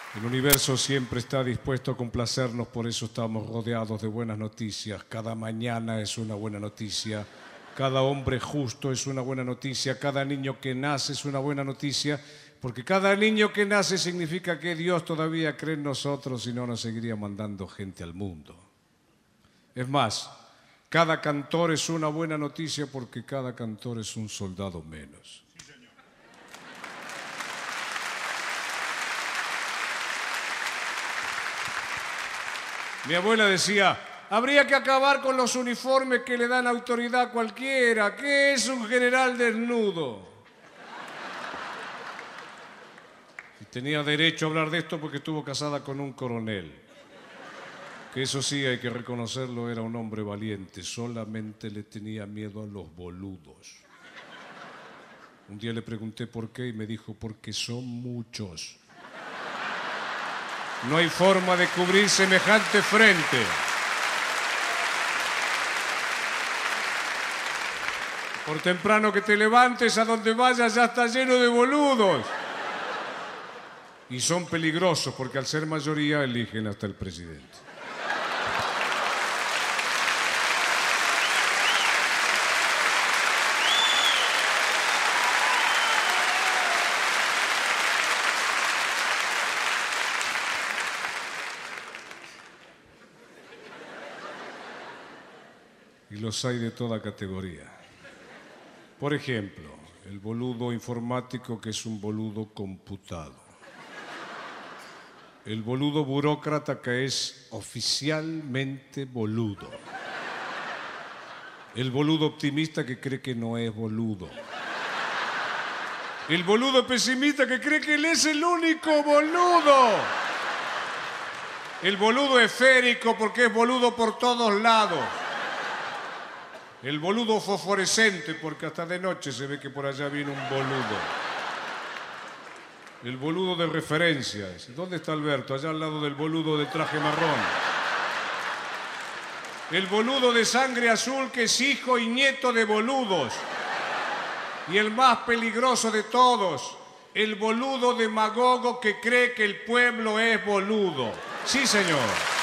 El universo siempre está dispuesto a complacernos, por eso estamos rodeados de buenas noticias. Cada mañana es una buena noticia, cada hombre justo es una buena noticia, cada niño que nace es una buena noticia, porque cada niño que nace significa que Dios todavía cree en nosotros y no nos seguiría mandando gente al mundo. Es más, cada cantor es una buena noticia porque cada cantor es un soldado menos. Mi abuela decía, habría que acabar con los uniformes que le dan autoridad a cualquiera. ¿Qué es un general desnudo? Y tenía derecho a hablar de esto porque estuvo casada con un coronel. Que eso sí, hay que reconocerlo, era un hombre valiente. Solamente le tenía miedo a los boludos. Un día le pregunté por qué y me dijo, porque son muchos. No hay forma de cubrir semejante frente. Por temprano que te levantes, a donde vayas ya está lleno de boludos. Y son peligrosos porque al ser mayoría eligen hasta el presidente. Y los hay de toda categoría. Por ejemplo, el boludo informático que es un boludo computado. El boludo burócrata que es oficialmente boludo. El boludo optimista que cree que no es boludo. El boludo pesimista que cree que él es el único boludo. El boludo esférico porque es boludo por todos lados. El boludo fosforescente, porque hasta de noche se ve que por allá viene un boludo. El boludo de referencias. ¿Dónde está Alberto? Allá al lado del boludo de traje marrón. El boludo de sangre azul, que es hijo y nieto de boludos. Y el más peligroso de todos, el boludo demagogo que cree que el pueblo es boludo. Sí, señor.